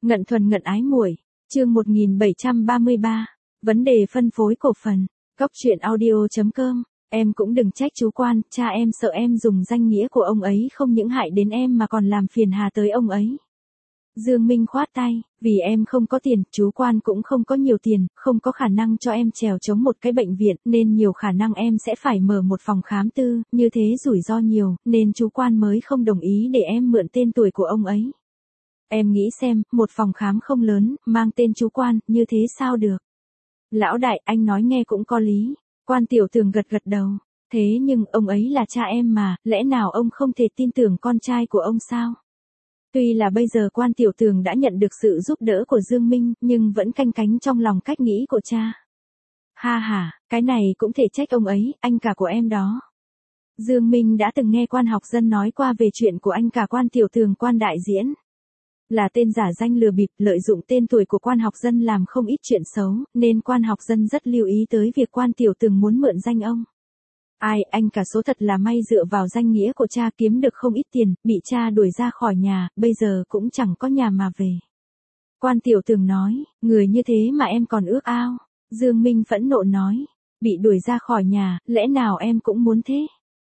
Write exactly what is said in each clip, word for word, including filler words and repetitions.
Ngận thuần ngận ái muội, chương một nghìn bảy trăm ba mươi ba, vấn đề phân phối cổ phần. Cóc truyện audio chấm com, em cũng đừng trách chú Quan, cha em sợ em dùng danh nghĩa của ông ấy không những hại đến em mà còn làm phiền hà tới ông ấy. Dương Minh khoát tay, vì em không có tiền, chú Quan cũng không có nhiều tiền, không có khả năng cho em chèo chống một cái bệnh viện, nên nhiều khả năng em sẽ phải mở một phòng khám tư, như thế rủi ro nhiều, nên chú Quan mới không đồng ý để em mượn tên tuổi của ông ấy. Em nghĩ xem, một phòng khám không lớn, mang tên chú Quan, như thế sao được? Lão đại, anh nói nghe cũng có lý. Quan Tiểu Tường gật gật đầu. Thế nhưng, ông ấy là cha em mà, lẽ nào ông không thể tin tưởng con trai của ông sao? Tuy là bây giờ Quan Tiểu Tường đã nhận được sự giúp đỡ của Dương Minh, nhưng vẫn canh cánh trong lòng cách nghĩ của cha. Ha ha, cái này cũng thể trách ông ấy, anh cả của em đó. Dương Minh đã từng nghe Quan Học Dân nói qua về chuyện của anh cả Quan Tiểu Tường Quan đại diễn. Là tên giả danh lừa bịp, lợi dụng tên tuổi của Quan Học Dân làm không ít chuyện xấu, nên Quan Học Dân rất lưu ý tới việc Quan Tiểu Tường muốn mượn danh ông. Ai, anh cả số thật là may dựa vào danh nghĩa của cha kiếm được không ít tiền, bị cha đuổi ra khỏi nhà, bây giờ cũng chẳng có nhà mà về. Quan Tiểu Tường nói, người như thế mà em còn ước ao. Dương Minh phẫn nộ nói, bị đuổi ra khỏi nhà, lẽ nào em cũng muốn thế?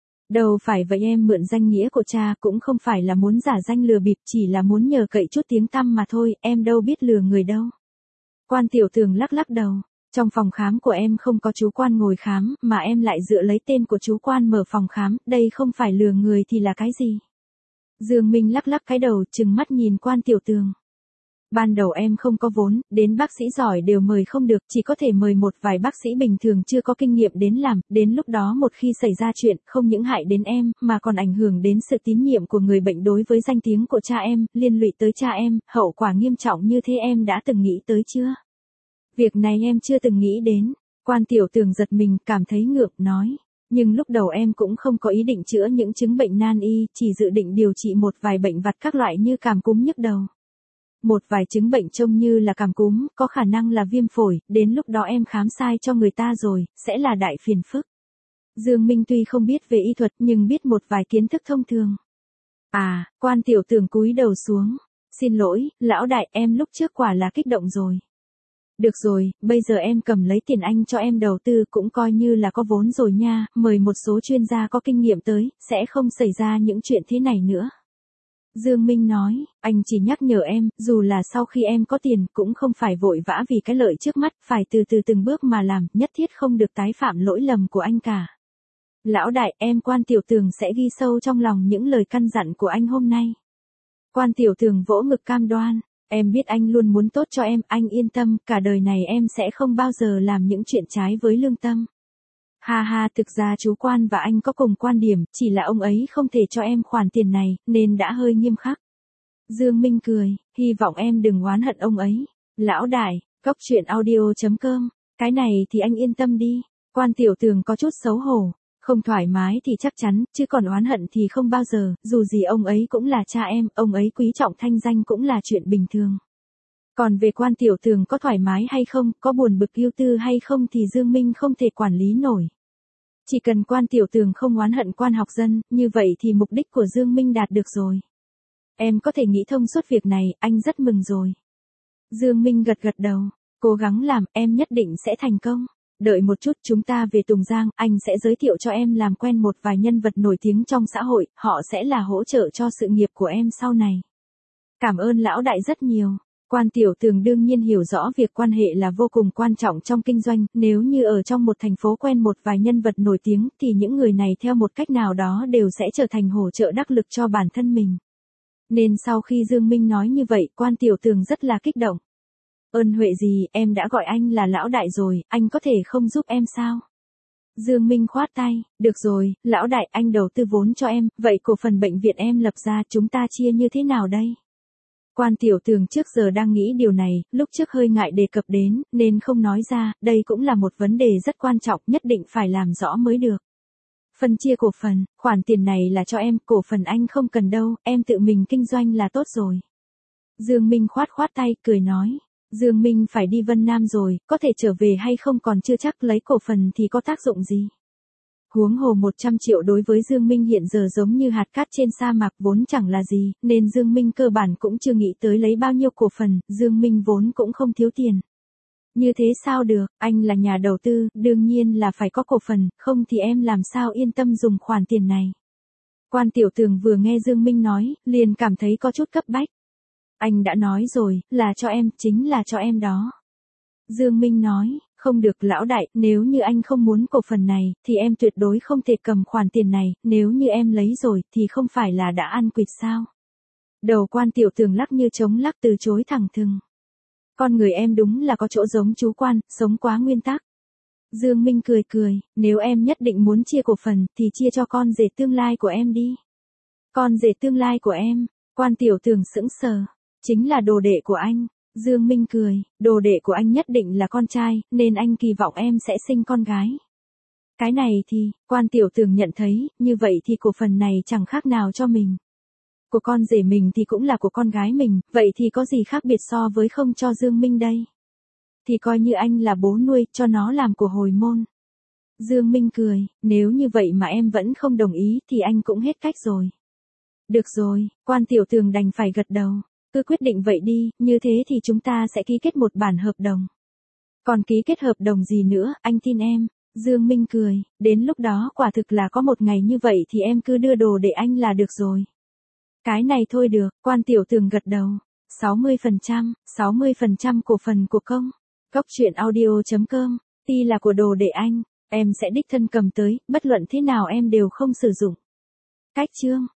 Đâu phải vậy, em mượn danh nghĩa của cha cũng không phải là muốn giả danh lừa bịp, chỉ là muốn nhờ cậy chút tiếng tăm mà thôi, em đâu biết lừa người đâu. Quan Tiểu Tường lắc lắc đầu, trong phòng khám của em không có chú Quan ngồi khám, mà em lại dựa lấy tên của chú Quan mở phòng khám, đây không phải lừa người thì là cái gì? Dương Minh lắc lắc cái đầu, trừng mắt nhìn Quan Tiểu Tường. Ban đầu em không có vốn, đến bác sĩ giỏi đều mời không được, chỉ có thể mời một vài bác sĩ bình thường chưa có kinh nghiệm đến làm, đến lúc đó một khi xảy ra chuyện, không những hại đến em, mà còn ảnh hưởng đến sự tín nhiệm của người bệnh đối với danh tiếng của cha em, liên lụy tới cha em, hậu quả nghiêm trọng như thế em đã từng nghĩ tới chưa? Việc này em chưa từng nghĩ đến. Quan Tiểu Tường giật mình, cảm thấy ngượng, nói. Nhưng lúc đầu em cũng không có ý định chữa những chứng bệnh nan y, chỉ dự định điều trị một vài bệnh vặt các loại như cảm cúm nhức đầu. Một vài chứng bệnh trông như là cảm cúm, có khả năng là viêm phổi, đến lúc đó em khám sai cho người ta rồi, sẽ là đại phiền phức. Dương Minh tuy không biết về y thuật nhưng biết một vài kiến thức thông thường. À, Quan Tiểu Tường cúi đầu xuống. Xin lỗi, lão đại, em lúc trước quả là kích động rồi. Được rồi, bây giờ em cầm lấy tiền anh cho em đầu tư cũng coi như là có vốn rồi nha, mời một số chuyên gia có kinh nghiệm tới, sẽ không xảy ra những chuyện thế này nữa. Dương Minh nói, anh chỉ nhắc nhở em, dù là sau khi em có tiền, cũng không phải vội vã vì cái lợi trước mắt, phải từ từ từng bước mà làm, nhất thiết không được tái phạm lỗi lầm của anh cả. Lão đại, em Quan Tiểu Tường sẽ ghi sâu trong lòng những lời căn dặn của anh hôm nay. Quan Tiểu Tường vỗ ngực cam đoan, em biết anh luôn muốn tốt cho em, anh yên tâm, cả đời này em sẽ không bao giờ làm những chuyện trái với lương tâm. Ha ha, thực ra chú Quan và anh có cùng quan điểm, chỉ là ông ấy không thể cho em khoản tiền này, nên đã hơi nghiêm khắc. Dương Minh cười, hy vọng em đừng oán hận ông ấy. Lão đại, cóc truyện audio chấm com, cái này thì anh yên tâm đi. Quan Tiểu Tường có chút xấu hổ, không thoải mái thì chắc chắn, chứ còn oán hận thì không bao giờ, dù gì ông ấy cũng là cha em, ông ấy quý trọng thanh danh cũng là chuyện bình thường. Còn về Quan Tiểu Tường có thoải mái hay không, có buồn bực ưu tư hay không thì Dương Minh không thể quản lý nổi. Chỉ cần Quan Tiểu Tường không oán hận Quan Học Dân, như vậy thì mục đích của Dương Minh đạt được rồi. Em có thể nghĩ thông suốt việc này, anh rất mừng rồi. Dương Minh gật gật đầu, cố gắng làm, em nhất định sẽ thành công. Đợi một chút, chúng ta về Tùng Giang, anh sẽ giới thiệu cho em làm quen một vài nhân vật nổi tiếng trong xã hội, họ sẽ là hỗ trợ cho sự nghiệp của em sau này. Cảm ơn lão đại rất nhiều. Quan Tiểu Tường đương nhiên hiểu rõ việc quan hệ là vô cùng quan trọng trong kinh doanh, nếu như ở trong một thành phố quen một vài nhân vật nổi tiếng thì những người này theo một cách nào đó đều sẽ trở thành hỗ trợ đắc lực cho bản thân mình. Nên sau khi Dương Minh nói như vậy, Quan Tiểu Tường rất là kích động. Ơn huệ gì, em đã gọi anh là lão đại rồi, anh có thể không giúp em sao? Dương Minh khoát tay, được rồi, lão đại, anh đầu tư vốn cho em, vậy cổ phần bệnh viện em lập ra chúng ta chia như thế nào đây? Quan Tiểu Tường trước giờ đang nghĩ điều này, lúc trước hơi ngại đề cập đến, nên không nói ra, đây cũng là một vấn đề rất quan trọng, nhất định phải làm rõ mới được. Phân chia cổ phần, khoản tiền này là cho em, cổ phần anh không cần đâu, em tự mình kinh doanh là tốt rồi. Dương Minh khoát khoát tay, cười nói. Dương Minh phải đi Vân Nam rồi, có thể trở về hay không còn chưa chắc, lấy cổ phần thì có tác dụng gì. Huống hồ một trăm triệu đối với Dương Minh hiện giờ giống như hạt cát trên sa mạc vốn chẳng là gì, nên Dương Minh cơ bản cũng chưa nghĩ tới lấy bao nhiêu cổ phần, Dương Minh vốn cũng không thiếu tiền. Như thế sao được, anh là nhà đầu tư, đương nhiên là phải có cổ phần, không thì em làm sao yên tâm dùng khoản tiền này. Quan Tiểu Tường vừa nghe Dương Minh nói, liền cảm thấy có chút cấp bách. Anh đã nói rồi, là cho em, chính là cho em đó. Dương Minh nói, không được lão đại, nếu như anh không muốn cổ phần này, thì em tuyệt đối không thể cầm khoản tiền này, nếu như em lấy rồi, thì không phải là đã ăn quỵt sao. Đầu Quan Tiểu Tường lắc như trống lắc từ chối thẳng thừng. Con người em đúng là có chỗ giống chú Quan, sống quá nguyên tắc. Dương Minh cười cười, nếu em nhất định muốn chia cổ phần, thì chia cho con rể tương lai của em đi. Con rể tương lai của em, Quan Tiểu Tường sững sờ, chính là đồ đệ của anh. Dương Minh cười, đồ đệ của anh nhất định là con trai, nên anh kỳ vọng em sẽ sinh con gái. Cái này thì, Quan Tiểu Tường nhận thấy, như vậy thì cổ phần này chẳng khác nào cho mình. Của con rể mình thì cũng là của con gái mình, vậy thì có gì khác biệt so với không cho Dương Minh đây? Thì coi như anh là bố nuôi, cho nó làm của hồi môn. Dương Minh cười, nếu như vậy mà em vẫn không đồng ý thì anh cũng hết cách rồi. Được rồi, Quan Tiểu Tường đành phải gật đầu. Cứ quyết định vậy đi, như thế thì chúng ta sẽ ký kết một bản hợp đồng. Còn ký kết hợp đồng gì nữa, anh tin em. Dương Minh cười, đến lúc đó quả thực là có một ngày như vậy thì em cứ đưa đồ để anh là được rồi. Cái này thôi được, Quan Tiểu Tường gật đầu. sáu mươi phần trăm, sáu mươi phần trăm cổ phần của công. Cốc truyện audio chấm com, ti là của đồ để anh, em sẽ đích thân cầm tới, bất luận thế nào em đều không sử dụng. Cách chương